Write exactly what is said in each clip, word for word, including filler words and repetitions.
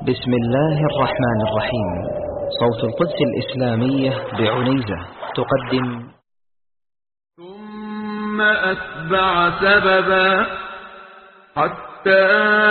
بسم الله الرحمن الرحيم. صوت القدس الإسلامية بعنيزة تقدم. ثم أتبع سببا حتى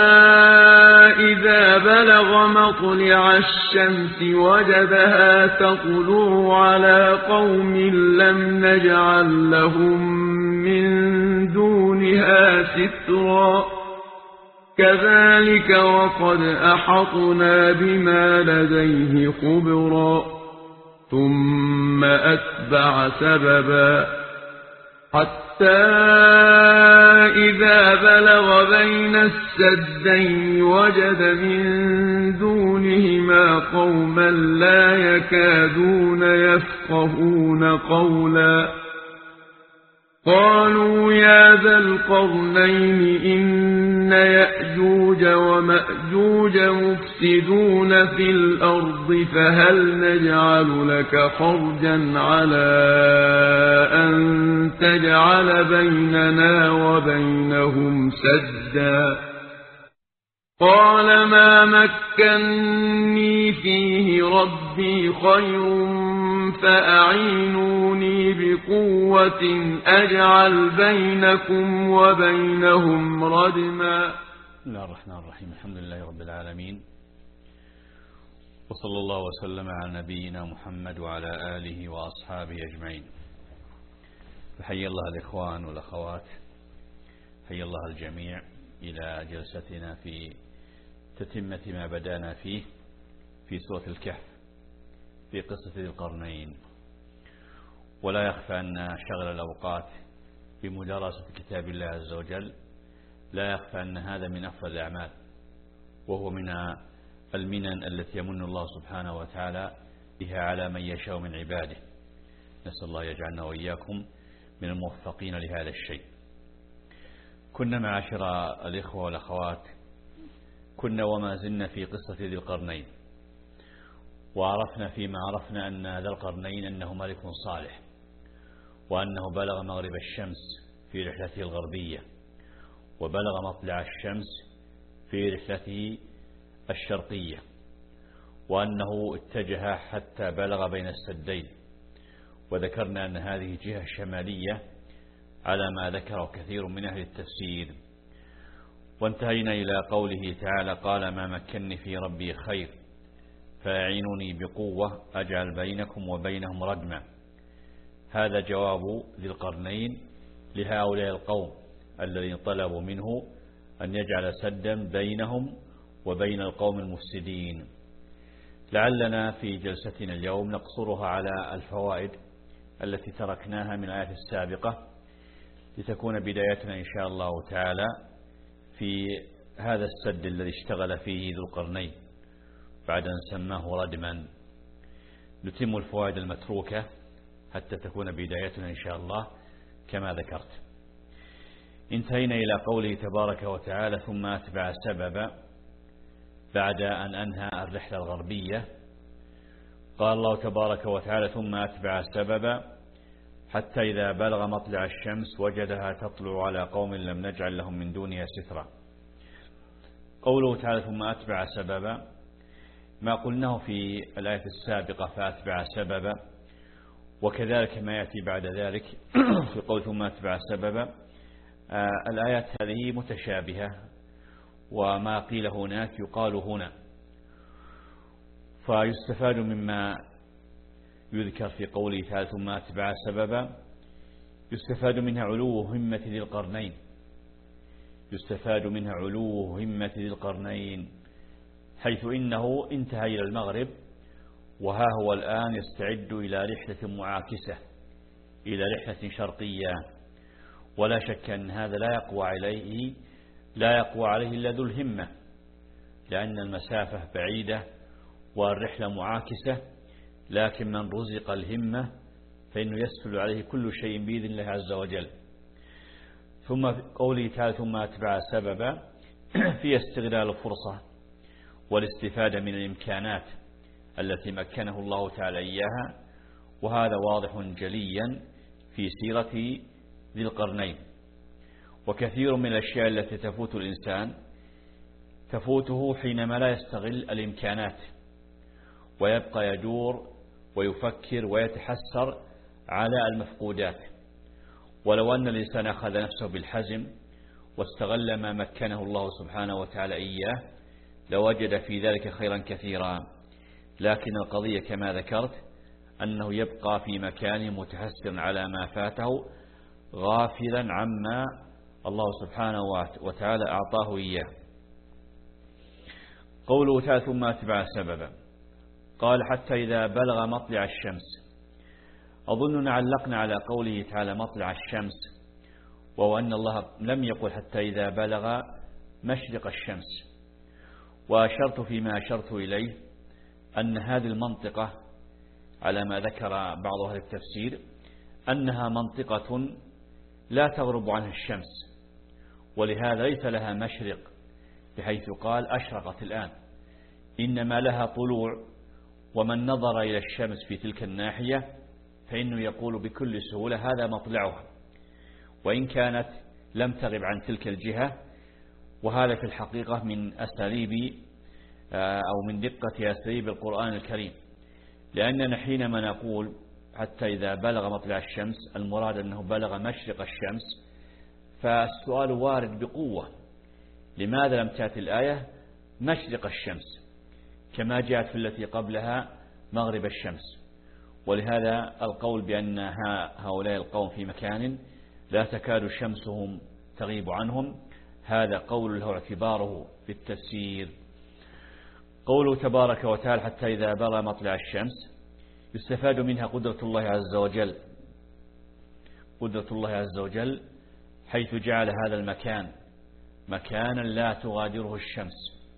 إذا بلغ مطلع الشمس وجدها تطلع على قوم لم نجعل لهم من دونها سترا كذلك وقد أحطنا بما لديه خبرا ثم أتبع سببا حتى إذا بلغ بين السدين وجد من دونهما قوما لا يكادون يفقهون قولا قالوا يا ذا القرنين إن يأجوج ومأجوج مفسدون في الأرض فهل نجعل لك خرجا على أن تجعل بيننا وبينهم سدا قال ما مكني فيه ربي خير فأعينوني بقوة أجعل بينكم وبينهم ردما. بسم الله الرحمن الرحيم. الحمد لله رب العالمين، وصلى الله وسلم على نبينا محمد وعلى آله وأصحابه أجمعين. فحي الله الإخوان والأخوات، حي الله الجميع إلى جلستنا في تتمة ما بدأنا فيه في سورة الكهف في قصة ذي القرنين. ولا يخفى أن شغل الأوقات بمدارسة كتاب الله عز وجل لا يخفى أن هذا من أفضل الأعمال، وهو من المنن التي يمن الله سبحانه وتعالى بها على من يشاء من عباده. نسأل الله يجعلنا وإياكم من الموفقين لهذا الشيء. كنا معاشر الإخوة والأخوات كنا وما زلنا في قصة ذي القرنين، وعرفنا فيما عرفنا أن ذا القرنين أنه ملك صالح، وأنه بلغ مغرب الشمس في رحلته الغربية، وبلغ مطلع الشمس في رحلته الشرقية، وأنه اتجه حتى بلغ بين السدين. وذكرنا أن هذه جهة شمالية على ما ذكره كثير من أهل التفسير. وانتهينا إلى قوله تعالى قال ما مكنني في ربي خير فأعينوني بقوة أجعل بينكم وبينهم ردما. هذا جواب ذي القرنين لهؤلاء القوم الذين طلبوا منه أن يجعل سدا بينهم وبين القوم المفسدين. لعلنا في جلستنا اليوم نقصرها على الفوائد التي تركناها من الآيات السابقة، لتكون بدايتنا إن شاء الله تعالى في هذا السد الذي اشتغل فيه ذو القرنين بعد أن سماه ردما. نتم الفوائد المتروكة حتى تكون بدايتنا إن شاء الله كما ذكرت. انتهينا إلى قوله تبارك وتعالى ثم أتبع سببا بعد أن أنهى الرحلة الغربية. قال الله تبارك وتعالى ثم أتبع سببا حتى إذا بلغ مطلع الشمس وجدها تطلع على قوم لم نجعل لهم من دونها سترا. قوله تعالى ثم أتبع سببا ما قلناه في الآية السابقة فأتبع سببا، وكذلك ما يأتي بعد ذلك في قول ثم أتبع سببا. آه الآيات هذه متشابهة، وما قيل هناك يقال هنا، فيستفاد مما يذكر في قوله تعالى ثم أتبع سببا يستفاد منها علو همة ذي القرنين يستفاد منها علو همة ذي القرنين حيث إنه انتهى إلى المغرب، وها هو الآن يستعد إلى رحلة معاكسة، إلى رحلة شرقية. ولا شك أن هذا لا يقوى عليه لا يقوى عليه إلا ذو الهمة، لأن المسافة بعيدة والرحلة معاكسة، لكن من رزق الهمة فإنه يسهل عليه كل شيء بإذن الله عز وجل. ثم قوله تعالى ثم أتبع سببا في استغلال الفرصة والاستفادة من الإمكانات التي مكنه الله تعالى إياها، وهذا واضح جليا في سيرة ذي القرنين. وكثير من الأشياء التي تفوت الإنسان تفوته حينما لا يستغل الإمكانات ويبقى يدور ويفكر ويتحسر على المفقودات. ولو أن الإنسان أخذ نفسه بالحزم واستغل ما مكنه الله سبحانه وتعالى إياه لوجد في ذلك خيرا كثيرا، لكن القضية كما ذكرت أنه يبقى في مكان متحسر على ما فاته غافلا عما الله سبحانه وتعالى أعطاه إياه. قوله تعالى ثم أتبع سببا، قال حتى إذا بلغ مطلع الشمس. أظننا علقنا على قوله تعالى مطلع الشمس، وهو أن الله لم يقل حتى إذا بلغ مشرق الشمس. وأشرت فيما أشرت إليه أن هذه المنطقة على ما ذكر بعض أهل التفسير أنها منطقة لا تغرب عنها الشمس، ولهذا ليس لها مشرق بحيث قال أشرقت الآن، إنما لها طلوع. ومن نظر إلى الشمس في تلك الناحية فإنه يقول بكل سهولة هذا مطلعها، وإن كانت لم تغب عن تلك الجهة. وهذا في الحقيقة من أساليب أو من دقة أساليب القرآن الكريم، لأننا حينما نقول حتى إذا بلغ مطلع الشمس المراد أنه بلغ مشرق الشمس، فالسؤال وارد بقوة لماذا لم تأتي الآية مشرق الشمس كما جاءت في التي قبلها مغرب الشمس؟ ولهذا القول بأن هؤلاء القوم في مكان لا تكاد شمسهم تغيب عنهم هذا قول له اعتباره في التفسير. قوله تبارك وتعالى حتى إذا بلغ مطلع الشمس يستفاد منها قدرة الله عز وجل، قدرة الله عز وجل حيث جعل هذا المكان مكانا لا تغادره الشمس.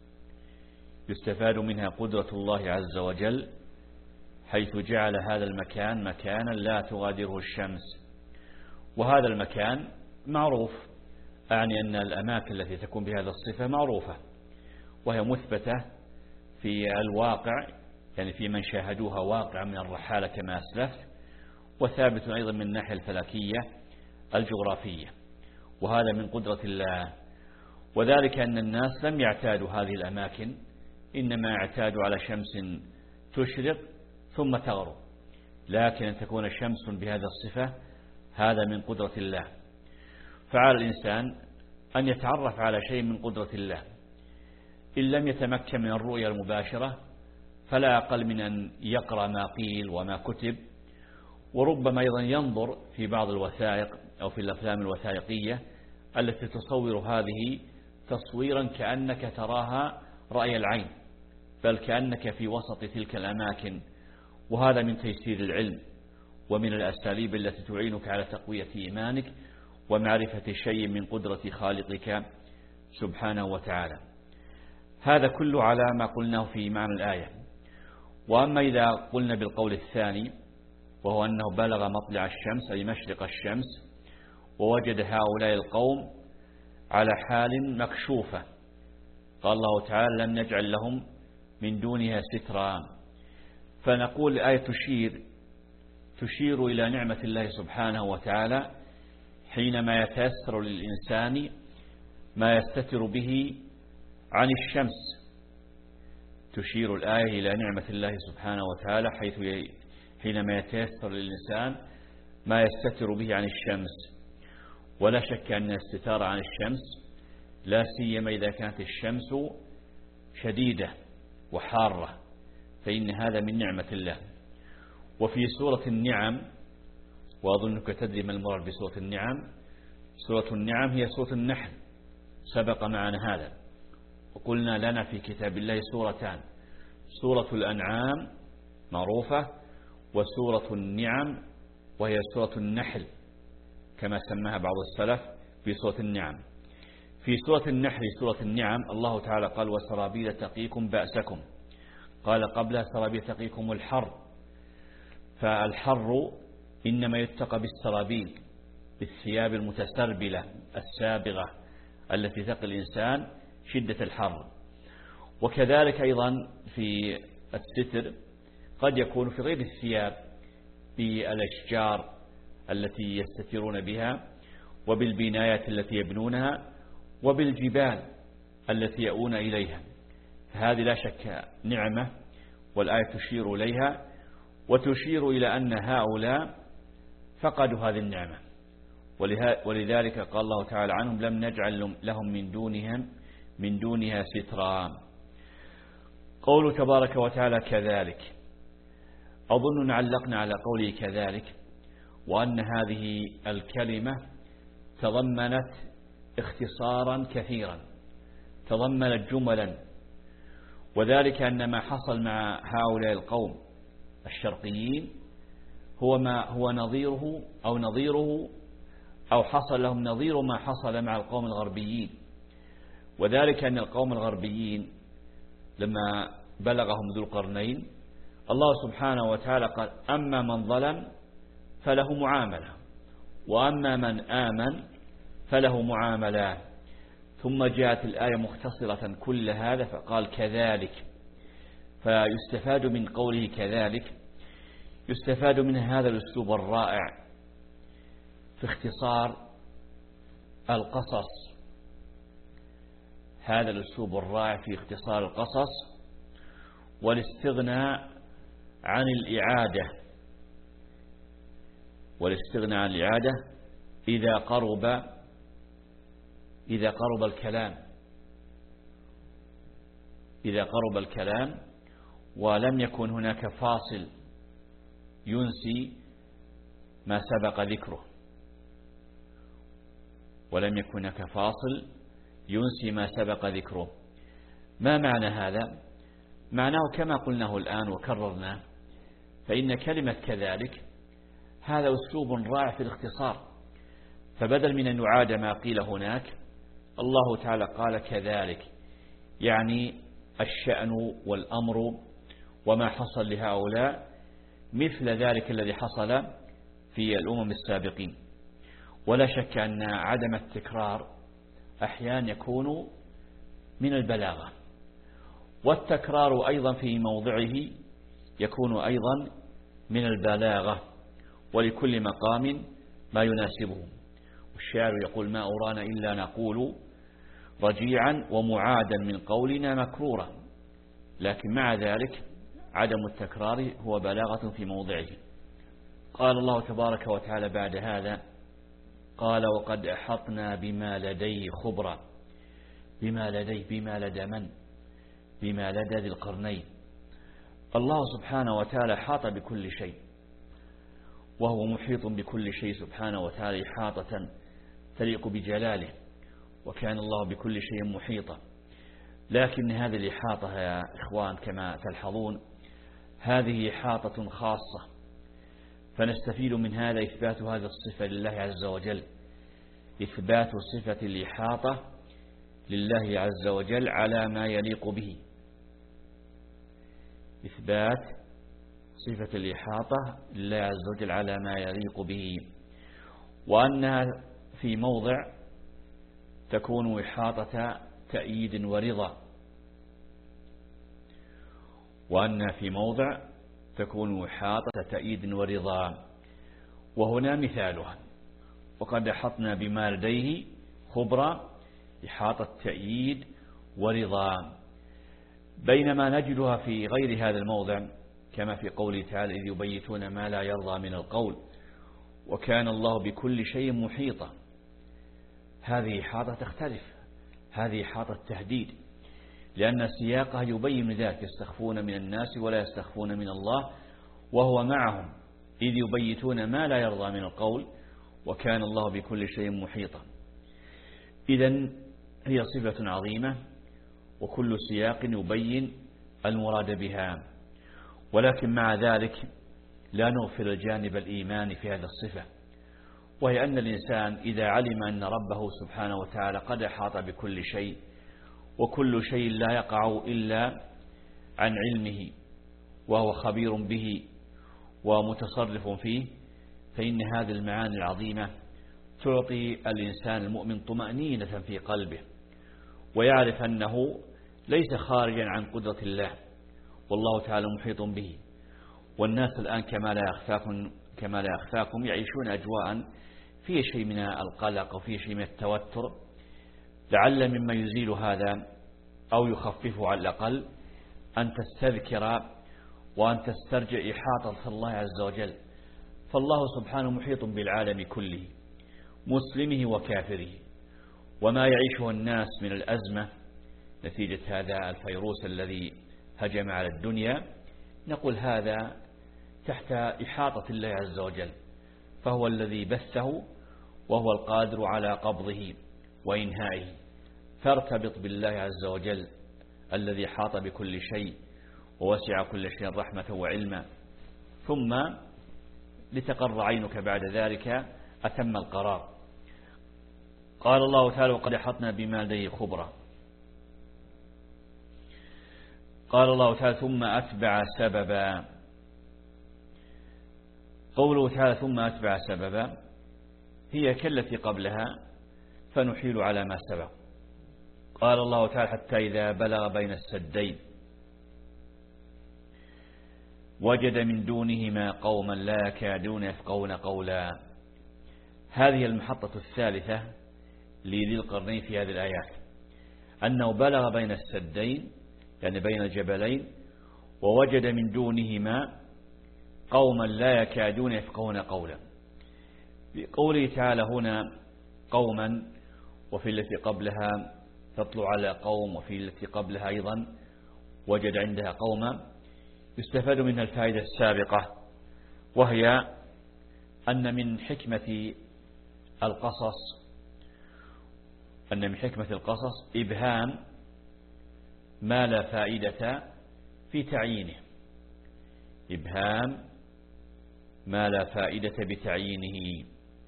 يستفاد منها قدرة الله عز وجل حيث جعل هذا المكان مكانا لا تغادره الشمس. وهذا المكان معروف، أعني أن الأماكن التي تكون بهذا الصفة معروفة وهي مثبتة في الواقع، يعني في من شاهدوها واقع من الرحالة كما أسلفت، وثابت أيضا من الناحية الفلكية الجغرافية. وهذا من قدرة الله، وذلك أن الناس لم يعتادوا هذه الأماكن، إنما اعتادوا على شمس تشرق ثم تغرب، لكن أن تكون شمس بهذا الصفة هذا من قدرة الله. فعلى الإنسان أن يتعرف على شيء من قدرة الله، إن لم يتمكن من الرؤية المباشرة فلا أقل من أن يقرأ ما قيل وما كتب، وربما أيضا ينظر في بعض الوثائق أو في الأفلام الوثائقية التي تصور هذه تصويرا كأنك تراها رأي العين، بل كأنك في وسط تلك الأماكن. وهذا من تيسير العلم ومن الأساليب التي تعينك على تقوية إيمانك ومعرفة شيء من قدرة خالقك سبحانه وتعالى. هذا كله على ما قلناه في معنى الآية. وأما إذا قلنا بالقول الثاني وهو أنه بلغ مطلع الشمس أي مشرق الشمس ووجد هؤلاء القوم على حال مكشوفة، قال الله تعالى لم نجعل لهم من دونها سترا. فنقول الآية تشير تشير إلى نعمة الله سبحانه وتعالى حينما يتيسر للإنسان ما يستتر به عن الشمس. تشير الآية إلى نعمة الله سبحانه وتعالى حيث حينما يتيسر للإنسان ما يستتر به عن الشمس. ولا شك أن الاستتار عن الشمس لا سيما إذا كانت الشمس شديدة وحارة فإن هذا من نعمة الله. وفي سورة النعم، وأظنك تدري ما المراد بسورة النعم، سورة النعم هي سورة النحل، سبق معنا هذا وقلنا لنا في كتاب الله سورتان، سورة الأنعام معروفة، وسورة النعم وهي سورة النحل كما سماها بعض السلف في سورة النعم. في سورة النحل سورة النعم الله تعالى قال وسرابيل تقيكم بأسكم، قال قبلها سرابيل تقيكم الحر. فالحر إنما يتقى بالسرابيل، بالثياب المتسربلة السابغة التي تقي الإنسان شدة الحر. وكذلك أيضا في الستر قد يكون في غير الثياب، بالأشجار التي يستترون بها، وبالبنايات التي يبنونها، وبالجبال التي يؤون إليها، فهذه لا شك نعمة، والآية تشير إليها وتشير إلى أن هؤلاء فقدوا هذه النعمة، ولذلك قال الله تعالى عنهم لم نجعل لهم من دونهم من دونها سترا. قوله تبارك وتعالى كذلك، أظن علقنا على قوله كذلك، وأن هذه الكلمة تضمنت اختصارا كثيرا، تضمنت جملا، وذلك أن ما حصل مع هؤلاء القوم الشرقيين هو ما هو نظيره أو نظيره أو حصل لهم نظير ما حصل مع القوم الغربيين، وذلك أن القوم الغربيين لما بلغهم ذو القرنين الله سبحانه وتعالى قال أما من ظلم فله معاملة، وأما من آمن فله معاملة، ثم جاءت الآية مختصرة كل هذا فقال كذلك. فيستفاد من قوله كذلك، يستفاد من هذا الأسلوب الرائع في اختصار القصص، هذا الأسلوب الرائع في اختصار القصص والاستغناء عن الإعادة، والاستغناء عن الإعادة إذا قرب إذا قرب الكلام إذا قرب الكلام ولم يكن هناك فاصل ينسي ما سبق ذكره، ولم يكن هناك فاصل ينسي ما سبق ذكره. ما معنى هذا؟ معناه كما قلناه الآن وكررنا، فإن كلمة كذلك هذا أسلوب رائع في الاختصار، فبدل من أن يعاد ما قيل هناك الله تعالى قال كذلك، يعني الشأن والأمر وما حصل لهؤلاء مثل ذلك الذي حصل في الأمم السابقين. ولا شك أن عدم التكرار أحيانا يكون من البلاغة، والتكرار أيضا في موضعه يكون أيضا من البلاغة، ولكل مقام ما يناسبه. والشاعر يقول ما أرانا إلا نقول رجيعا ومعادا من قولنا مكرورا، لكن مع ذلك عدم التكرار هو بلاغة في موضعه. قال الله تبارك وتعالى بعد هذا قال وقد أحطنا بما لديه خبرا. بما لديه، بما لدى من؟ بما لدى ذي القرنين. الله سبحانه وتعالى حاط بكل شيء، وهو محيط بكل شيء سبحانه وتعالى إحاطة تليق بجلاله، وكان الله بكل شيء محيطا. لكن هذه الإحاطة يا إخوان كما تلحظون هذه إحاطة خاصة، فنستفيد من هذا إثبات هذه الصفة لله عز وجل، إثبات صفة الإحاطة لله عز وجل على ما يليق به، إثبات صفة الإحاطة لله عز وجل على ما يليق به، وأنها في موضع تكون إحاطة تأييد ورضا، وأنها في موضع تكون إحاطة تأييد ورضا. وهنا مثالها وقد أحطنا بما لديه خبرا، إحاطة تأييد ورضا، بينما نجدها في غير هذا الموضع كما في قوله تعالى إذ يبيتون ما لا يرضى من القول وكان الله بكل شيء محيطا. هذه إحاطة تختلف، هذه إحاطة تهديد، لأن سياقها يبين ذلك يستخفون من الناس ولا يستخفون من الله وهو معهم إذ يبيتون ما لا يرضى من القول وكان الله بكل شيء محيطا. إذن هي صفة عظيمة، وكل سياق يبين المراد بها، ولكن مع ذلك لا نغفل الجانب الإيماني في هذه الصفة، وهي أن الإنسان إذا علم أن ربه سبحانه وتعالى قد أحاط بكل شيء، وكل شيء لا يقع إلا عن علمه وهو خبير به ومتصرف فيه، فإن هذه المعاني العظيمة تعطي الإنسان المؤمن طمأنينة في قلبه، ويعرف أنه ليس خارجا عن قدرة الله، والله تعالى محيط به. والناس الآن كما لا يخفاكم كما لا يخفاكم يعيشون أجواء فيه شيء من القلق وفيه شيء من التوتر، لعل مما يزيل هذا أو يخففه على الأقل، أن تستذكر وأن تسترجع إحاطة الله عز وجل. فالله سبحانه محيط بالعالم كله، مسلمه وكافره، وما يعيشه الناس من الأزمة نتيجة هذا الفيروس الذي هجم على الدنيا، نقول هذا تحت إحاطة الله عز وجل، فهو الذي بثه وهو القادر على قبضه وإنهائه. فارتبط بالله عز وجل الذي حاط بكل شيء ووسع كل شيء رحمة وعلما، ثم لتقر عينك بعد ذلك أتم القرار. قال الله تعالى: وقد أحطنا بما لديه خبرا. قال الله تعالى: ثم أتبع سببا. قوله تعالى ثم أتبع سببا هي كالتي قبلها، فنحيل على ما سبق. قال الله تعالى: حتى إذا بلغ بين السدين وجد من دونهما قوما لا يكادون يفقهون قولا. هذه المحطة الثالثة لذي القرنين في هذه الآيات، أنه بلغ بين السدين يعني بين الجبلين، ووجد من دونهما قوما لا يكادون يفقهون قولا. بقوله تعالى هنا قوما، وفي التي قبلها تطلع على قوم، وفي التي قبلها أيضا وجد عندها قوما، يستفاد منها الفائدة السابقة، وهي أن من حكمة القصص أن من حكمة القصص إبهام ما لا فائدة في تعيينه، إبهام ما لا فائدة بتعيينه.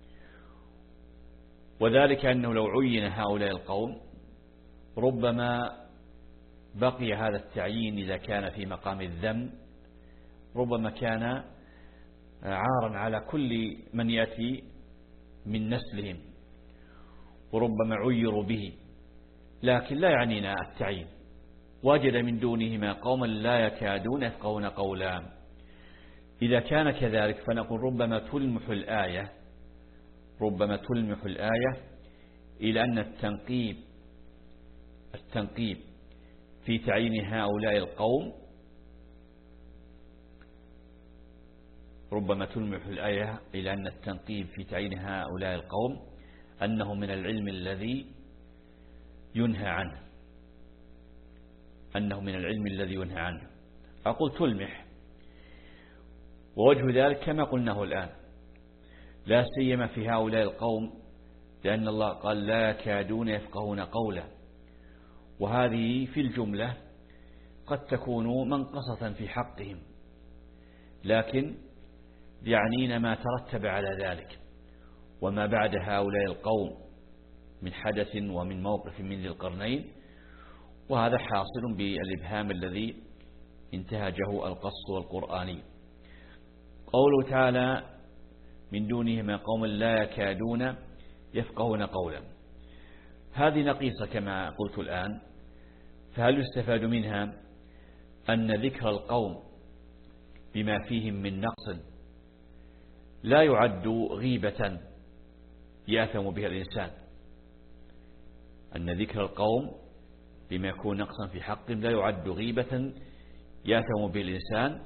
وذلك أنه لو عين هؤلاء القوم ربما بقي هذا التعيين إذا كان في مقام الذم، ربما كان عارا على كل من يأتي من نسلهم، وربما عيروا به، لكن لا يعنينا التعيين. وجد من دونهما قوما لا يكادون يفقهون قولا. إذا كان كذلك فنقول ربما تلمح الآية ربما تلمح الآية إلى أن التنقيب التنقيب في تعيين هؤلاء القوم ربما تلمح الآية إلى أن التنقيب في تعيين هؤلاء القوم أنه من العلم الذي ينهى عنه أنه من العلم الذي ينهى عنه أقول تلمح، ووجه ذلك كما قلناه الآن، لا سيما في هؤلاء القوم، لأن الله قال لا يكادون يفقهون قولا، وهذه في الجملة قد تكون منقصة في حقهم، لكن يعنينا ما ترتب على ذلك وما بعد هؤلاء القوم من حدث ومن موقف من ذي القرنين، وهذا حاصل بالإبهام الذي انتهجه القص القرآني. قوله تعالى من دونهما قوم لا يكادون يفقهون قولا، هذه نقيصة كما قلت الآن، فهل يستفاد منها أن ذكر القوم بما فيهم من نقص لا يعد غيبة يأثم بها الإنسان، أن ذكر القوم بما يكون نقصا في حقهم لا يعد غيبة يأثم به الإنسان،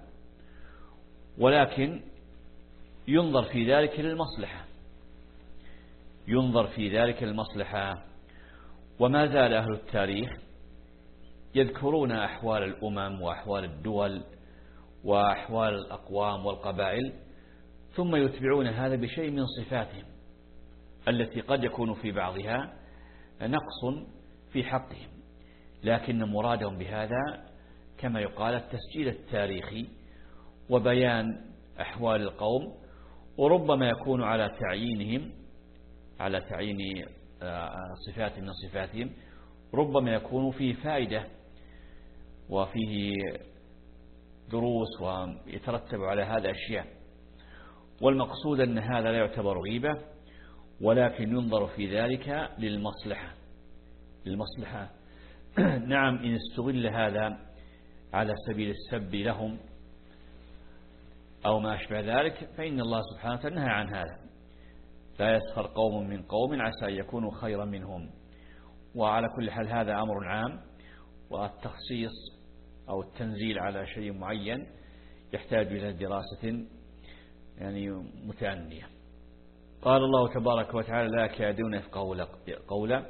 ولكن ينظر في ذلك للمصلحة ينظر في ذلك للمصلحة. وما زال أهل التاريخ يذكرون أحوال الأمم وأحوال الدول وأحوال الأقوام والقبائل، ثم يتبعون هذا بشيء من صفاتهم التي قد يكون في بعضها نقص في حقهم، لكن مرادهم بهذا كما يقال التسجيل التاريخي وبيان أحوال القوم، وربما يكون على تعيينهم على تعيين صفات من صفاتهم، ربما يكون فيه فائدة وفيه دروس ويترتب على هذا أشياء، والمقصود أن هذا لا يعتبر غيبة، ولكن ينظر في ذلك للمصلحة للمصلحة نعم، إن استغل هذا على سبيل السب لهم أو ما أشبه ذلك فإن الله سبحانه وتعالى نهى عن هذا، لا يسخر قوم من قوم عسى أن يكونوا خيرا منهم. وعلى كل حال هذا أمر عام، والتخصيص أو التنزيل على شيء معين يحتاج إلى دراسة يعني متأنية. قال الله تبارك وتعالى لا يكادون يفقهون قولا.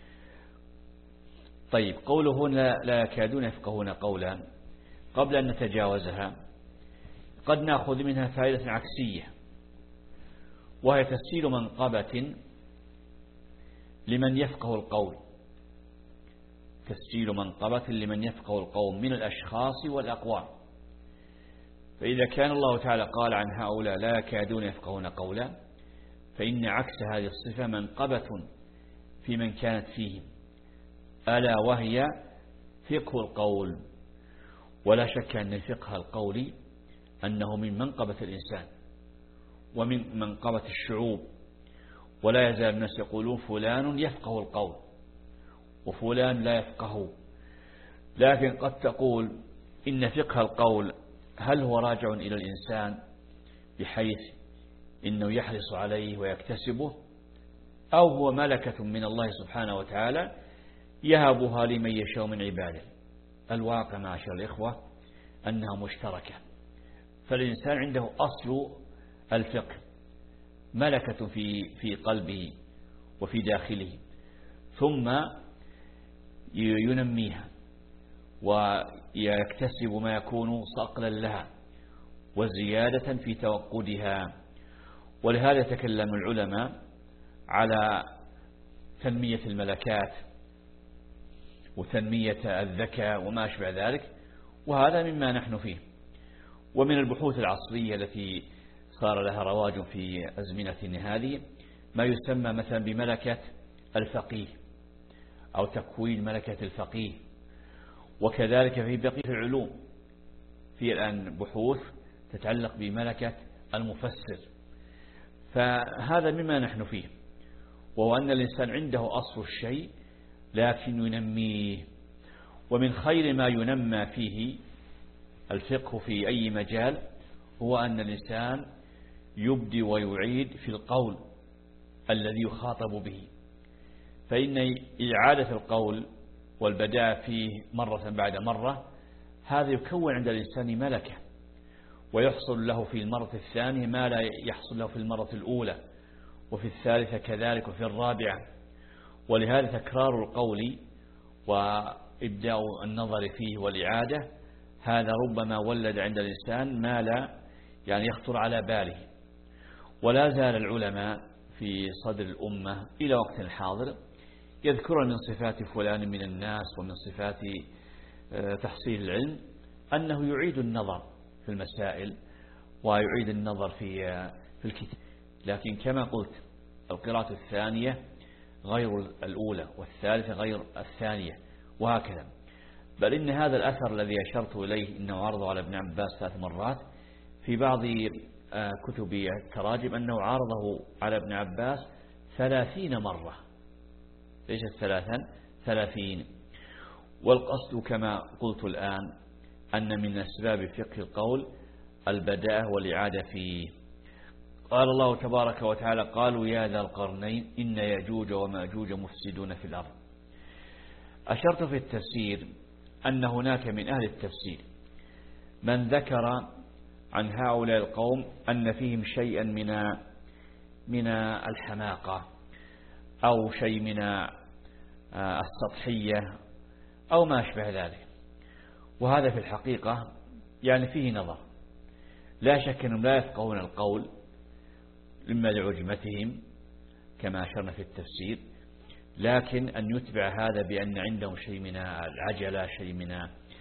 طيب قوله هنا لا يكادون يفقهون قولا، قبل أن نتجاوزها قد نأخذ منها فائدة عكسية، وهي تسهيل منقبة لمن يفقه القول، تسجيل منقبة لمن يفقه القوم من الأشخاص والأقوام. فإذا كان الله تعالى قال عن هؤلاء لا يكادون يفقهون قولا، فإن عكس هذه الصفة منقبة في من كانت فيهم، ألا وهي فقه القول. ولا شك أن فقه القول أنه من منقبة الإنسان ومن منقبة الشعوب، ولا يزال الناس يقولون فلان يفقه القول وفلان لا يفقه. لكن قد تقول إن فقه القول هل هو راجع إلى الإنسان بحيث إنه يحرص عليه ويكتسبه، أو هو ملكة من الله سبحانه وتعالى يهبها لمن يشاء من عباده. الواقع معاشر الإخوة أنها مشتركة، فالإنسان عنده أصل الفقه ملكة في في قلبه وفي داخله، ثم ينميها ويكتسب ما يكون صقلا لها وزيادة في توقدها. ولهذا يتكلم العلماء على تنمية الملكات وتنمية الذكاء وما أشبه ذلك، وهذا مما نحن فيه. ومن البحوث العصرية التي صار لها رواج في أزمنتنا هذه ما يسمى مثلا بملكة الفقيه أو تكوين ملكة الفقيه، وكذلك في بقية العلوم في الآن بحوث تتعلق بملكة المفسر. فهذا مما نحن فيه، وهو أن الإنسان عنده أصل الشيء لكن ينميه. ومن خير ما ينمى فيه الفقه في أي مجال هو أن الإنسان يبدي ويعيد في القول الذي يخاطب به، فإن إعادة القول والبداء فيه مرة بعد مرة هذا يكون عند الإنسان ملكة، ويحصل له في المرة الثانية ما لا يحصل له في المرة الأولى، وفي الثالثة كذلك، وفي الرابعة. ولهذا تكرار القول وإبداء النظر فيه والإعادة هذا ربما ولد عند الإنسان ما لا يعني يخطر على باله. ولا زال العلماء في صدر الأمة إلى وقت الحاضر يذكرون من صفات فلان من الناس ومن صفات تحصيل العلم أنه يعيد النظر في المسائل ويعيد النظر في في الكتاب. لكن كما قلت القراءة الثانية غير الأولى والثالثة غير الثانية وهكذا. بل إن هذا الأثر الذي أشرت إليه إنه عرضه على ابن عباس ثلاث مرات في بعض كتب التراجم أنه عرضه على ابن عباس ثلاثين مرة، ليش ثلاثا ثلاثين. والقصد كما قلت الآن أن من أسباب فقه القول البداءة والإعادة فيه. قال الله تبارك وتعالى قالوا يا ذا القرنين إن يأجوج ومأجوج مفسدون في الأرض. أشرت في التفسير أن هناك من أهل التفسير من ذكر عن هؤلاء القوم أن فيهم شيئا من من الحماقة أو شيء من السطحية أو ما أشبه ذلك، وهذا في الحقيقة يعني فيه نظر. لا شك أنهم لا يفقهون القول إما لعجمتهم كما أشرنا في التفسير، لكن أن يتبع هذا بأن عندهم شيء من العجلة، شيء من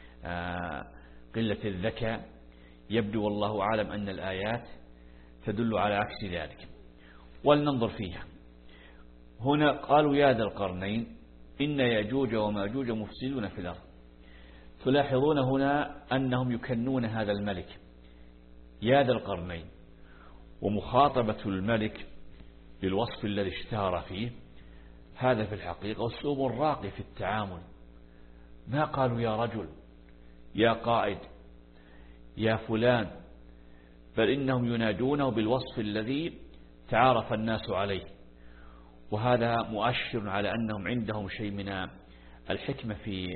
قلة الذكاء، يبدو والله أعلم أن الآيات تدل على عكس ذلك. ولننظر فيها. هنا قالوا يا ذا القرنين إن يأجوج ومأجوج مفسدون في الأرض. تلاحظون هنا أنهم يكنون هذا الملك يا ذا القرنين، ومخاطبة الملك بالوصف الذي اشتهر فيه هذا في الحقيقة أسلوب راقي في التعامل. ما قالوا يا رجل يا قائد يا فلان، بل إنهم ينادونه بالوصف الذي تعارف الناس عليه، وهذا مؤشر على أنهم عندهم شيء من الحكمة في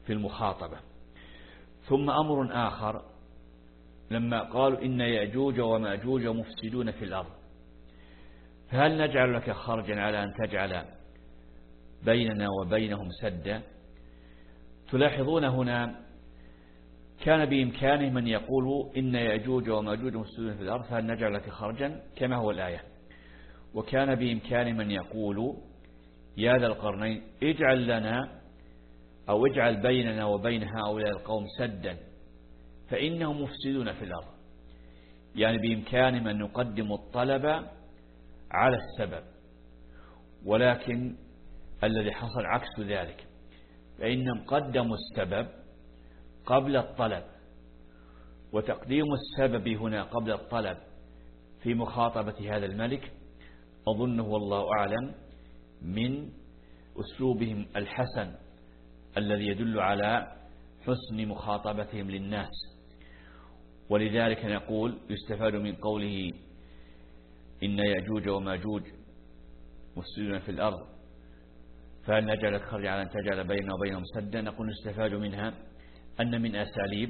في المخاطبة. ثم أمر آخر لما قالوا إن يأجوج ومأجوج مفسدون في الأرض، فهل نجعل لك خرجا على أن تجعل بيننا وبينهم سدا؟ تلاحظون هنا كان بإمكانهم أن يقولوا إن يأجوج ومأجوج مفسدون في الأرض فهل نجعل لك خرجا كما هو الآية، وكان بإمكانهم أن يقولوا يا ذا القرنين اجعل لنا أو اجعل بيننا وبين هؤلاء القوم سدا فإنهم مفسدون في الأرض. يعني بإمكانهم أن يقدموا الطلب على السبب، ولكن الذي حصل عكس ذلك، فإنهم قدموا السبب قبل الطلب. وتقديم السبب هنا قبل الطلب في مخاطبة هذا الملك أظنه والله أعلم من أسلوبهم الحسن الذي يدل على حسن مخاطبتهم للناس. ولذلك نقول يستفاد من قوله إن يأجوج وماجوج مفسدون في الأرض فهل نجعل خرجا على أن تجعل بيننا وبينهم سدا، نقول نستفاد منها أن من أساليب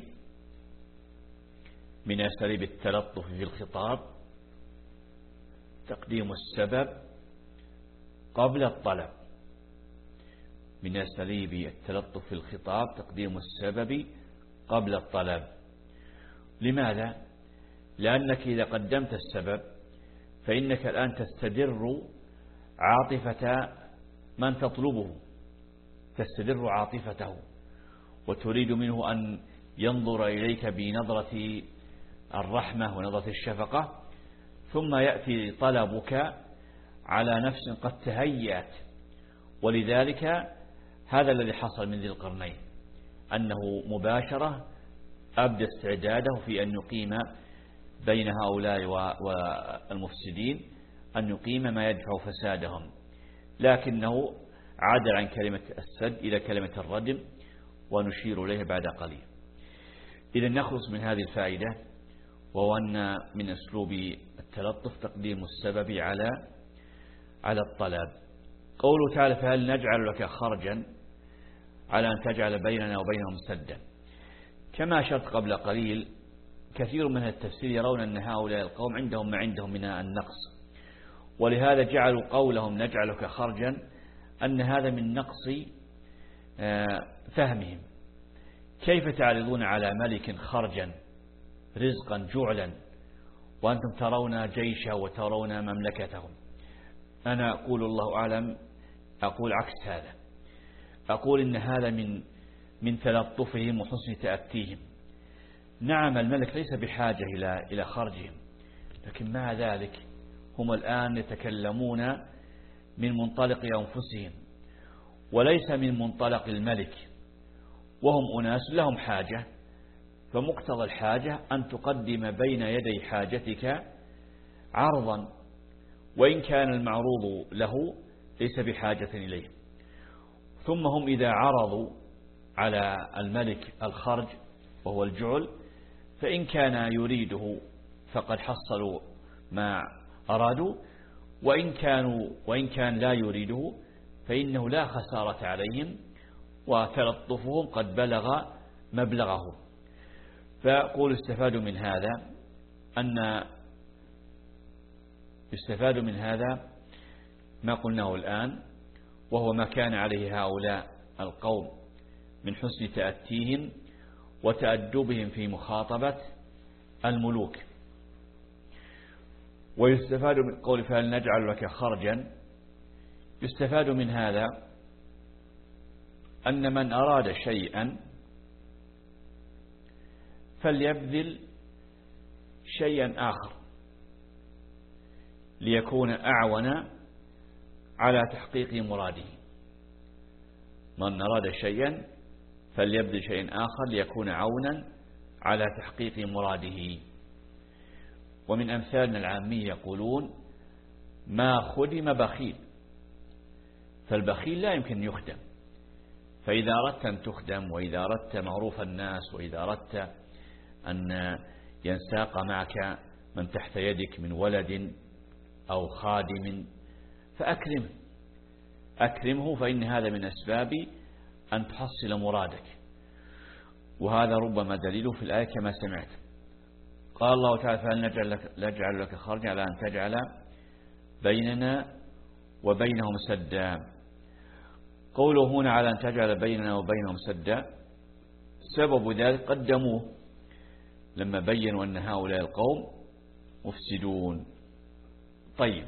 من أساليب التلطف في الخطاب تقديم السبب قبل الطلب. من أساليب التلطف في الخطاب تقديم السبب قبل الطلب. لماذا؟ لأنك إذا قدمت السبب فإنك الآن تستدر عاطفة من تطلبه، تستدر عاطفته وتريد منه أن ينظر إليك بنظرة الرحمة ونظرة الشفقة، ثم يأتي طلبك على نفس قد تهيأت. ولذلك هذا الذي حصل من ذي القرنين، أنه مباشرة أبدى استعداده في أن يقيم بين هؤلاء والمفسدين أن يقيم ما يدفع فسادهم، لكنه عادل عن كلمة السد إلى كلمة الردم، ونشير إليه بعد قليل. إذا نخلص من هذه الفائدة، وهو أن من أسلوب التلطف تقديم السبب على على الطلب. قوله تعالى فهل نجعل لك خرجا على أن تجعل بيننا وبينهم سدا، كما أشرت قبل قليل كثير من التفسير يرون أن هؤلاء القوم عندهم ما عندهم من النقص، ولهذا جعلوا قولهم نجعلك خرجا أن هذا من نقص فهمهم. كيف تعرضون على ملك خرجا رزقا جعلا وأنتم ترون جيشه وترون مملكتهم؟ أنا أقول الله أعلم أقول عكس هذا، أقول إن هذا من من تلطفهم وحسن تأتيهم. نعم الملك ليس بحاجة إلى إلى خرجهم، لكن مع ذلك هم الآن يتكلمون من منطلق أنفسهم وليس من منطلق الملك، وهم أناس لهم حاجة، فمقتضى الحاجة أن تقدم بين يدي حاجتك عرضا وإن كان المعروض له ليس بحاجة إليه. ثم هم إذا عرضوا على الملك الخرج وهو الجعل فإن كان يريده فقد حصلوا ما أرادوا، وإن كانوا وإن كان لا يريده فإنه لا خسارة عليهم وتلطفهم قد بلغ مبلغه. فأقول استفاد من هذا أن يستفاد من هذا ما قلناه الآن، وهو ما كان عليه هؤلاء القوم من حسن تأتيهم وتأدبهم في مخاطبة الملوك. ويستفاد من قول فهل نجعل لك خرجا، يستفاد من هذا أن من أراد شيئا فليبذل شيئا آخر ليكون أعون على تحقيق مراده. من أراد شيئا فليبذل شيئا آخر ليكون عونا على تحقيق مراده. ومن أمثالنا العامية يقولون ما خدم بخيل، فالبخيل لا يمكن يخدم. فإذا أردت أن تخدم، وإذا أردت معروف الناس، وإذا أردت أن ينساق معك من تحت يدك من ولد أو خادم فأكرمه أكرمه فإن هذا من أسباب أن تحصل مرادك. وهذا ربما دليله في الآية كما سمعت. قال الله تعالى فهل نجعل لك, نجعل لك خرجا على أن تجعل بيننا وبينهم سدا. قوله هنا على أن تجعل بيننا وبينهم سدا سبب ذلك قدموه لما بينوا أن هؤلاء القوم مفسدون. طيب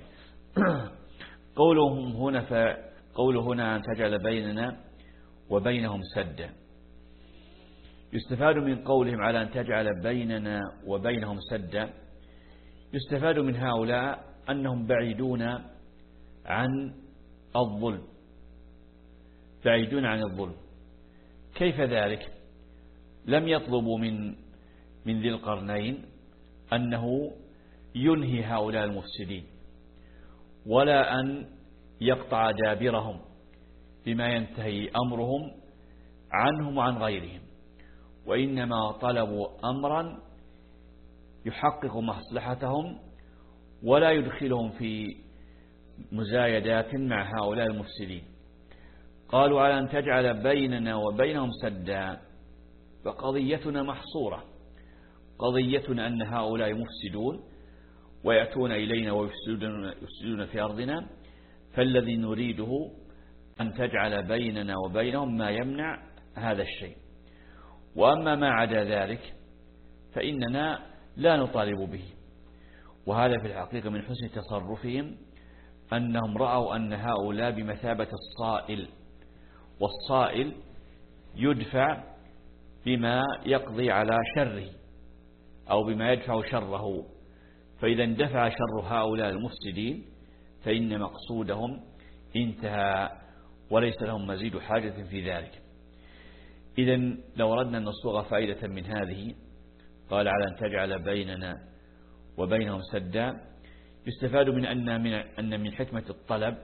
قولهم هنا فقوله هنا أن تجعل بيننا وبينهم سدا يستفاد من قولهم على أن تجعل بيننا وبينهم سدا يستفاد من هؤلاء أنهم بعيدون عن الظلم بعيدون عن الظلم. كيف ذلك؟ لم يطلبوا من من ذي القرنين أنه ينهي هؤلاء المفسدين ولا أن يقطع دابرهم بما ينتهي أمرهم عنهم وعن غيرهم، وإنما طلبوا أمرا يحقق مصلحتهم ولا يدخلهم في مزايدات مع هؤلاء المفسدين. قالوا على أن تجعل بيننا وبينهم سدا، فقضيتنا محصورة، قضيتنا أن هؤلاء مفسدون ويأتون إلينا ويفسدون يفسدون في أرضنا، فالذي نريده أن تجعل بيننا وبينهم ما يمنع هذا الشيء، وأما ما عدا ذلك فإننا لا نطالب به. وهذا في الحقيقة من حسن تصرفهم أنهم رأوا أن هؤلاء بمثابة الصائل، والصائل يدفع بما يقضي على شره أو بما يدفع شره، فإذا اندفع شر هؤلاء المفسدين فإن مقصودهم انتهى وليس لهم مزيد حاجة في ذلك. إذن لو أردنا أن نصوغ فائدة من هذه قال على أن تجعل بيننا وبينهم سدا يستفاد من أن من أن من حكمة الطلب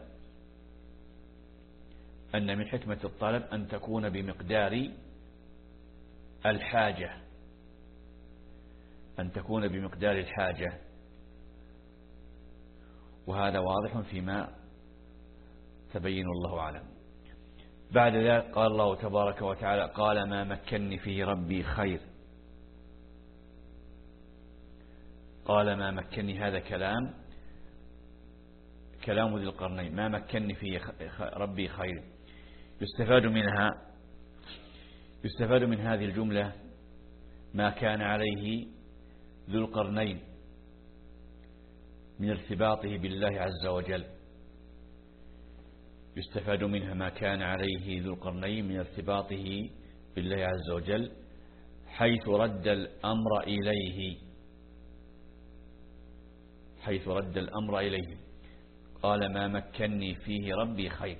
أن من حكمة الطلب أن تكون بمقدار الحاجة أن تكون بمقدار الحاجة وهذا واضح فيما تبين الله أعلم. بعد ذلك قال الله تبارك وتعالى قال ما مكنني فيه ربي خير. قال ما مكنني هذا كلام كلام ذي القرنين، ما مكنني فيه ربي خير. يستفاد منها يستفاد من هذه الجملة ما كان عليه ذو القرنين من ارتباطه بالله عز وجل. يستفاد منها ما كان عليه ذو القرنين من ارتباطه بالله عز وجل حيث رد الأمر إليه حيث رد الأمر إليه قال ما مكنني فيه ربي خير.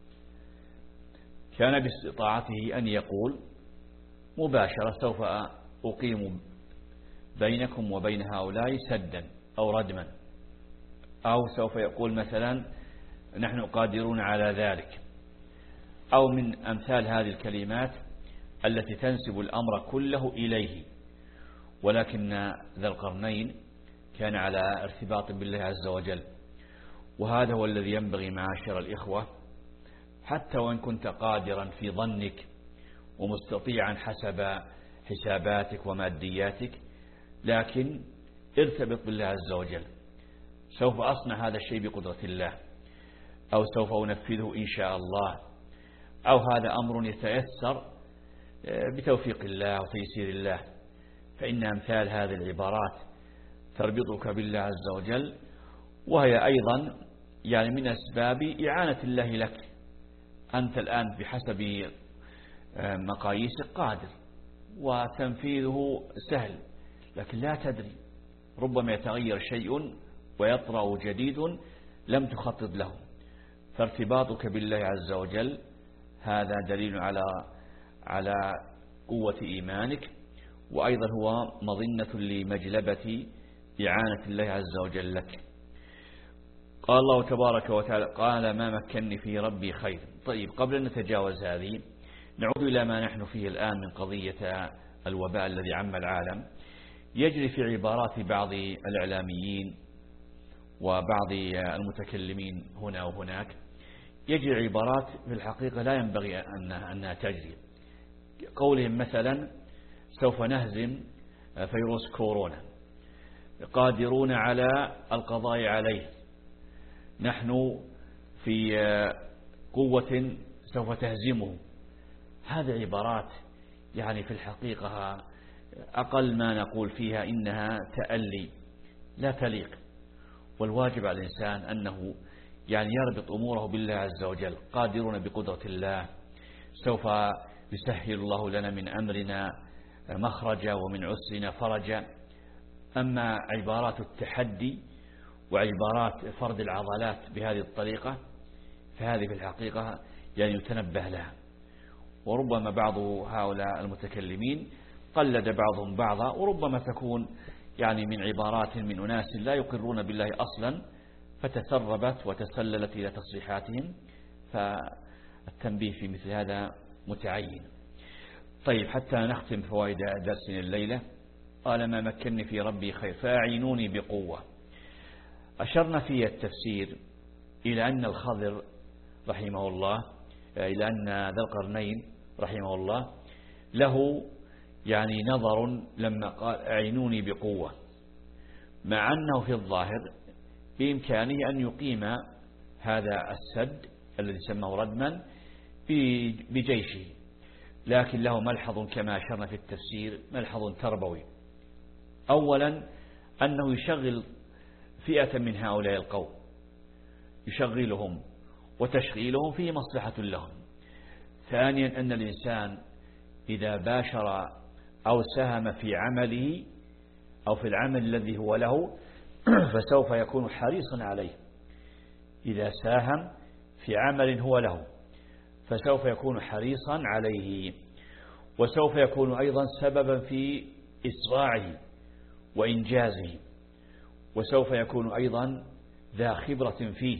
كان باستطاعته أن يقول مباشرة سوف أقيم بينكم وبين هؤلاء سدا أو ردما، أو سوف يقول مثلا نحن قادرون على ذلك، أو من أمثال هذه الكلمات التي تنسب الأمر كله إليه. ولكن ذا القرنين كان على ارتباط بالله عز وجل، وهذا هو الذي ينبغي معاشر الإخوة حتى وإن كنت قادرا في ظنك ومستطيعا حسب حساباتك ومادياتك، لكن ارتبط بالله عز وجل. سوف أصنع هذا الشيء بقدرة الله، أو سوف أنفذه إن شاء الله، أو هذا أمر يتيسر بتوفيق الله وتيسير الله. فإن أمثال هذه العبارات تربطك بالله عز وجل، وهي أيضا يعني من أسباب إعانة الله لك. أنت الآن بحسب مقاييسك قادر وتنفيذه سهل، لكن لا تدري، ربما يتغير شيء ويطرأ جديد لم تخطط له. فارتباطك بالله عز وجل هذا دليل على على قوة إيمانك، وأيضا هو مظنة لمجلبة إعانة الله عز وجل لك. قال الله تبارك وتعالى قال ما مكنني فيه ربي خير. طيب قبل أن نتجاوز هذه نعود إلى ما نحن فيه الآن من قضية الوباء الذي عم العالم. يجري في عبارات بعض الإعلاميين وبعض المتكلمين هنا وهناك يجري عبارات في الحقيقة لا ينبغي أنها تجري. قولهم مثلا سوف نهزم فيروس كورونا، قادرون على القضاء عليه، نحن في قوة سوف تهزمه. هذه عبارات يعني في الحقيقة أقل ما نقول فيها إنها تألي لا تليق. والواجب على الإنسان أنه يعني يربط أموره بالله عز وجل، قادرون بقدرة الله، سوف يسهل الله لنا من أمرنا مخرجا ومن عسرنا فرجا. أما عبارات التحدي وعبارات فرد العضلات بهذه الطريقة فهذه في الحقيقة يعني يتنبه لها. وربما بعض هؤلاء المتكلمين قلد بعضهم بعضا، وربما تكون يعني من عبارات من أناس لا يقرون بالله أصلا فتسربت وتسللت إلى تصريحاتهم، فالتنبيه في مثل هذا متعين. طيب، حتى نختم فوائد درسنا الليلة. قال ما مكنني في ربي خير فاعينوني بقوة. أشرنا في التفسير إلى أن الخضر رحمه الله، إلى أن ذا القرنين رحمه الله له يعني نظر لما قال أعينوني بقوة، مع أنه في الظاهر بإمكانه أن يقيم هذا السد الذي سماه ردما بجيشه، لكن له ملحظ كما أشرنا في التفسير، ملحظ تربوي. أولا أنه يشغل فئة من هؤلاء القوم، يشغلهم وتشغيلهم فيه مصلحة لهم. ثانيا أن الإنسان إذا باشر أو ساهم في عمله أو في العمل الذي هو له فسوف يكون حريصا عليه. إذا ساهم في عمل هو له فسوف يكون حريصا عليه، وسوف يكون أيضا سببا في إسراعه وإنجازه، وسوف يكون أيضا ذا خبرة فيه،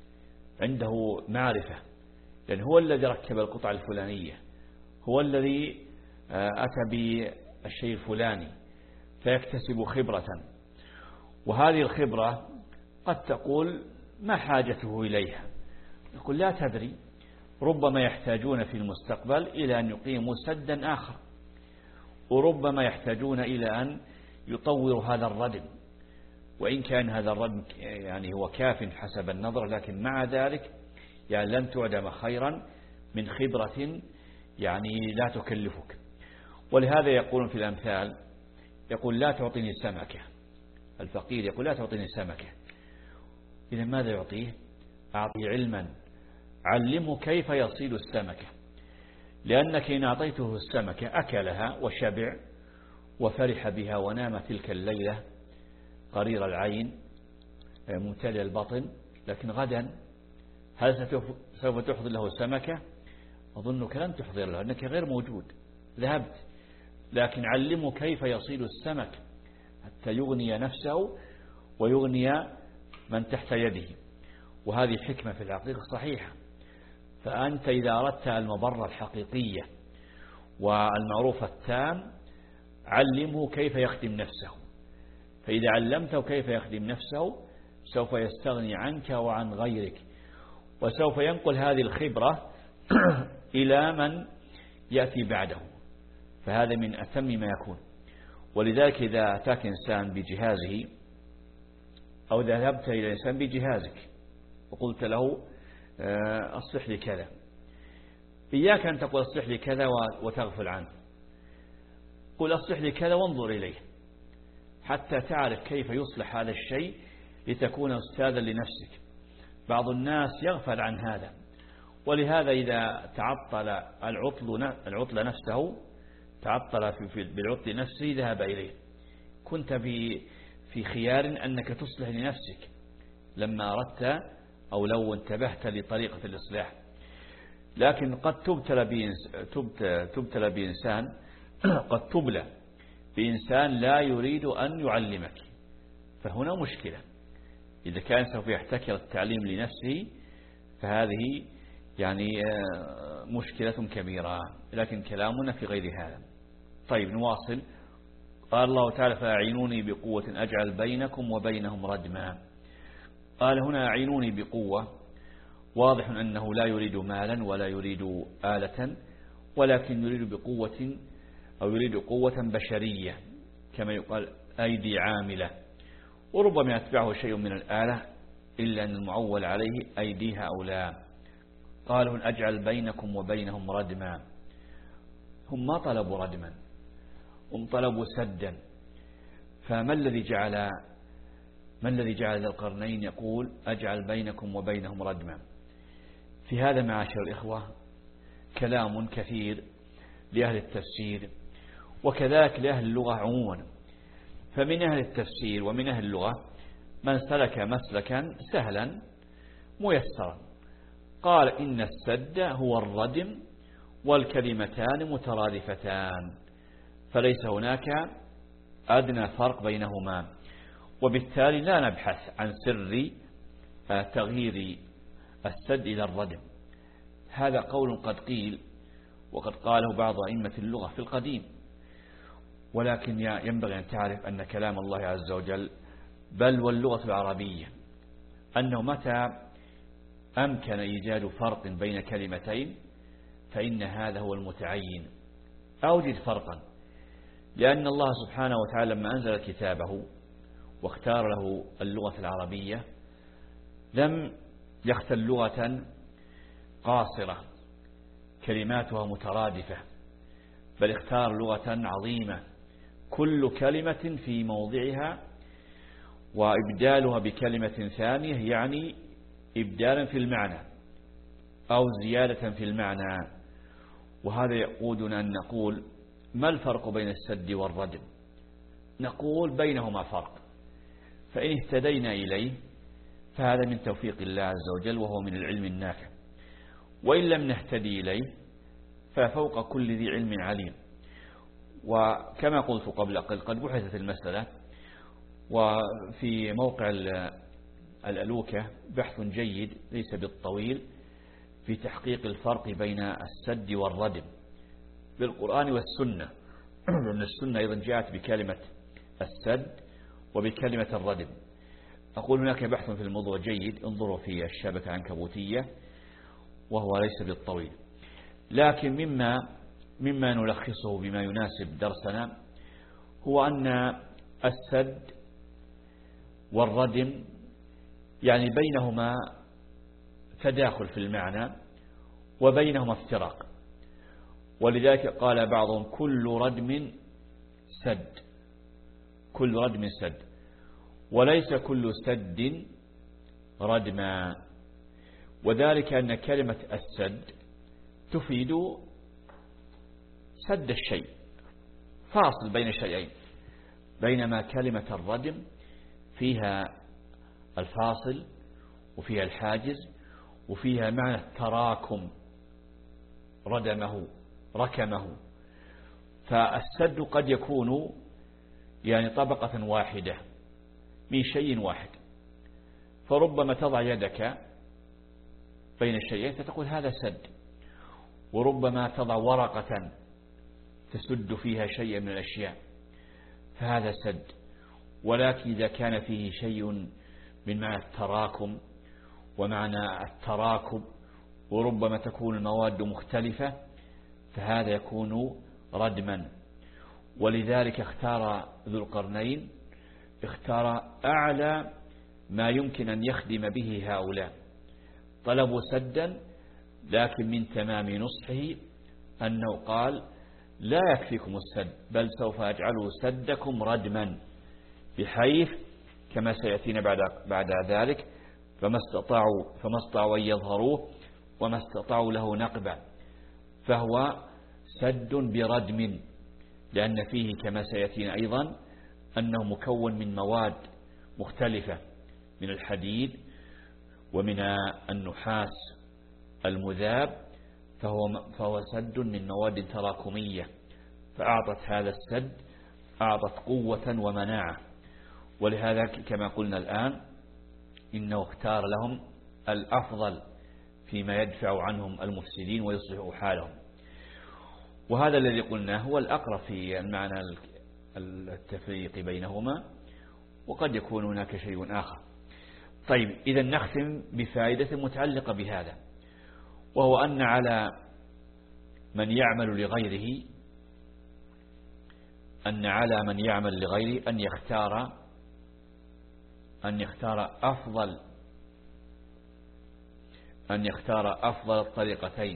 عنده معرفة، لأن هو الذي ركب القطعة الفلانية، هو الذي أتى بالشيء الفلاني، فيكتسب خبرة. وهذه الخبرة قد تقول ما حاجته إليها، يقول لا تدري، ربما يحتاجون في المستقبل إلى أن يقيموا سدا آخر، وربما يحتاجون إلى أن يطوروا هذا الردم، وإن كان هذا الردم يعني هو كاف حسب النظر، لكن مع ذلك يعني لن تعدم خيرا من خبرة يعني لا تكلفك. ولهذا يقولون في الأمثال، يقول لا تعطيني سمكة، الفقير يقول لا تعطيني سمكة، إذا ماذا يعطيه؟ أعطيه علما، علمه كيف يصيد السمكة، لأنك إن أعطيته السمكة أكلها وشبع وفرح بها ونام تلك الليلة قرير العين ممتلئ البطن، لكن غدا هل سوف تحضر له سمكة؟ أظنك لن تحضر له أنك غير موجود، ذهبت. لكن علمه كيف يصيد السمك حتى يغني نفسه ويغني من تحت يده. وهذه حكمة في الحقيقة صحيحة. فأنت إذا أردت المبرة الحقيقية والمعروف التام علمه كيف يخدم نفسه، فإذا علمته كيف يخدم نفسه سوف يستغني عنك وعن غيرك، وسوف ينقل هذه الخبرة إلى من يأتي بعده، فهذا من أتم ما يكون. ولذلك إذا أتاك إنسان بجهازه أو ذهبت إلى إنسان بجهازك وقلت له أصلح لي كذا، إياك أن تقول أصلح لي كذا وتغفل عنه، قل أصلح لي كذا وانظر إليه حتى تعرف كيف يصلح هذا الشيء لتكون أستاذا لنفسك. بعض الناس يغفل عن هذا، ولهذا إذا تعطل العطل العطل نفسه تعطل في بالعطل نفسه ذهب إليه. كنت في خيار أنك تصلح لنفسك لما أردت أو لو انتبهت لطريقة الإصلاح، لكن قد تبتلى تبتلى بإنسان قد تبلى بإنسان لا يريد أن يعلمك، فهنا مشكلة. إذا كان سوف يحتكر التعليم لنفسه فهذه يعني مشكلة كبيرة، لكن كلامنا في غير هذا. طيب نواصل. قال الله تعالى فأعينوني بقوة أجعل بينكم وبينهم ردما. قال هنا أعينوني بقوة، واضح أنه لا يريد مالا ولا يريد آلة، ولكن يريد بقوة أو يريد قوة بشرية كما يقال أيدي عاملة، وربما يتبعه شيء من الآلة إلا أن المعول عليه أيديها أو لا. قالوا أن أجعل بينكم وبينهم ردما. هم ما طلبوا ردما، هم طلبوا سدا. فما الذي جعل ما الذي جعل ذا القرنين يقول أجعل بينكم وبينهم ردما؟ في هذا معاشر الإخوة كلام كثير لأهل التفسير وكذلك لأهل اللغة عموما. فمن أهل التفسير ومن أهل اللغة من سلك مسلكا سهلا ميسرا، قال إن السد هو الردم والكلمتان مترادفتان، فليس هناك أدنى فرق بينهما، وبالتالي لا نبحث عن سر تغيير السد إلى الردم. هذا قول قد قيل وقد قاله بعض أئمة اللغة في القديم، ولكن ينبغي أن تعرف أن كلام الله عز وجل بل واللغة العربية أنه متى أمكن إيجاد فرق بين كلمتين فإن هذا هو المتعين. أوجد فرقا، لأن الله سبحانه وتعالى لما أنزل كتابه واختار له اللغة العربية لم يختل لغة قاصرة كلماتها مترادفة، بل اختار لغة عظيمة كل كلمة في موضعها، وإبدالها بكلمة ثانية يعني إبدالا في المعنى أو زيادة في المعنى. وهذا يقودنا أن نقول ما الفرق بين السد والردم؟ نقول بينهما فرق، فإن اهتدينا إليه فهذا من توفيق الله عز وجل وهو من العلم النافع، وإن لم نهتدي إليه ففوق كل ذي علم عليم. وكما قلت قبل قليل قد بحثت المسألة، وفي موقع الألوكة بحث جيد ليس بالطويل في تحقيق الفرق بين السد والردم بالقرآن والسنة، لأن السنة أيضا جاءت بكلمة السد وبكلمة الردم. أقول هناك بحث في الموضوع جيد، انظروا في الشبكة العنكبوتية وهو ليس بالطويل. لكن مما مما نلخصه بما يناسب درسنا هو أن السد والردم يعني بينهما تداخل في المعنى وبينهما افتراق، ولذلك قال بعضهم كل ردم سد، كل ردم سد، وليس كل سد ردما. وذلك أن كلمة السد تفيد سد الشيء، فاصل بين شيئين، بينما كلمة الردم فيها الفاصل وفيها الحاجز وفيها معنى التراكم، ردمه ركمه. فالسد قد يكون يعني طبقة واحدة من شيء واحد، فربما تضع يدك بين الشيئين فتقول هذا سد، وربما تضع ورقة تسد فيها شيء من الأشياء فهذا سد. ولكن إذا كان فيه شيء من معنى التراكم ومعنى التراكب، وربما تكون المواد مختلفة، فهذا يكون ردما. ولذلك اختار ذو القرنين اختار أعلى ما يمكن أن يخدم به هؤلاء. طلبوا سدا، لكن من تمام نصحه أنه قال لا يكفيكم السد، بل سوف أجعله سدكم ردما، بحيث كما سيأتينا بعد بعد ذلك فما استطاعوا فما استطاعوا أن يظهروه وما استطاعوا له نقبا، فهو سد بردم، لأن فيه كما سيأتينا أيضا أنه مكون من مواد مختلفة، من الحديد ومن النحاس المذاب، فهو فهو سد من مواد تراكمية، فأعطت هذا السد أعطت قوة ومناعة. ولهذا كما قلنا الآن إنه اختار لهم الأفضل فيما يدفع عنهم المفسدين ويصلح حالهم. وهذا الذي قلناه هو الأقرب في المعنى التفريق بينهما، وقد يكون هناك شيء آخر. طيب، إذا نختم بفائدة متعلقة بهذا، وهو أن على من يعمل لغيره أن على من يعمل لغيره أن يختار أن يختار أفضل أن يختار أفضل الطريقتين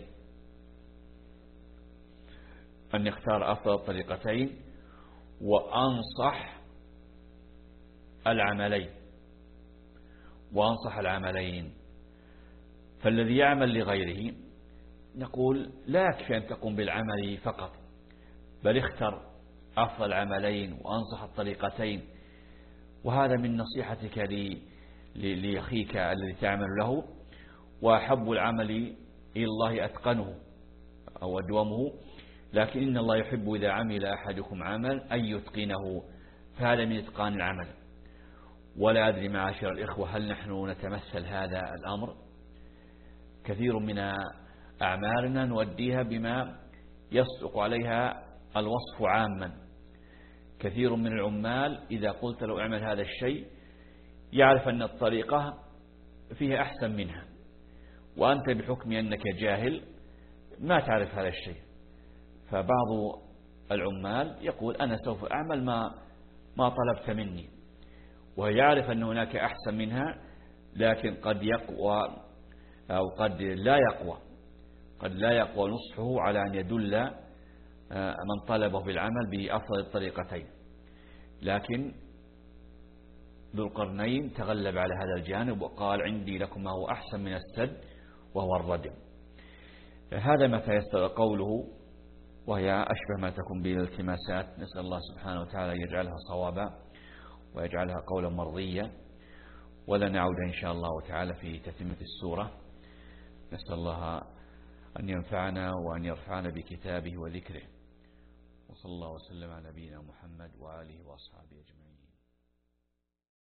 أن يختار أفضل الطريقتين وأنصح العملين وأنصح العملين فالذي يعمل لغيره نقول لا يكفي أن تقوم بالعمل فقط، بل اختر أفضل العملين وأنصح الطريقتين. وهذا من نصيحتك لأخيك الذي تعمل له. وأحب العمل إلى الله أتقنه أو أدومه، لكن إن الله يحب إذا عمل أحدكم عمل أن يتقنه، فهذا من إتقان العمل. ولا أدري معاشر الإخوة هل نحن نتمثل هذا الأمر؟ كثير من أعمالنا نوديها بما يصدق عليها الوصف عاما. كثير من العمال إذا قلت له اعمل هذا الشيء يعرف أن الطريقة فيها أحسن منها، وأنت بحكم أنك جاهل ما تعرف هذا الشيء. فبعض العمال يقول أنا سوف أعمل ما ما طلبت مني، ويعرف أن هناك أحسن منها، لكن قد يقوى أو قد لا يقوى قد لا يقوى نصحه على أن يدل من طلبه بالعمل بأفضل الطريقتين. لكن ذو القرنين تغلب على هذا الجانب وقال عندي لكم ما هو أحسن من السد وهو الردم. هذا متى يستوى قوله، وهي أشبه ما تكون به الالتماسات. نسأل الله سبحانه وتعالى يجعلها صوابا ويجعلها قولا مرضيا، ولا نعود إن شاء الله تعالى في تتمة السورة. نسأل الله أن ينفعنا وأن يرفعنا بكتابه وذكره، وصلى الله وسلم على نبينا محمد وآله وأصحابه أجمعين.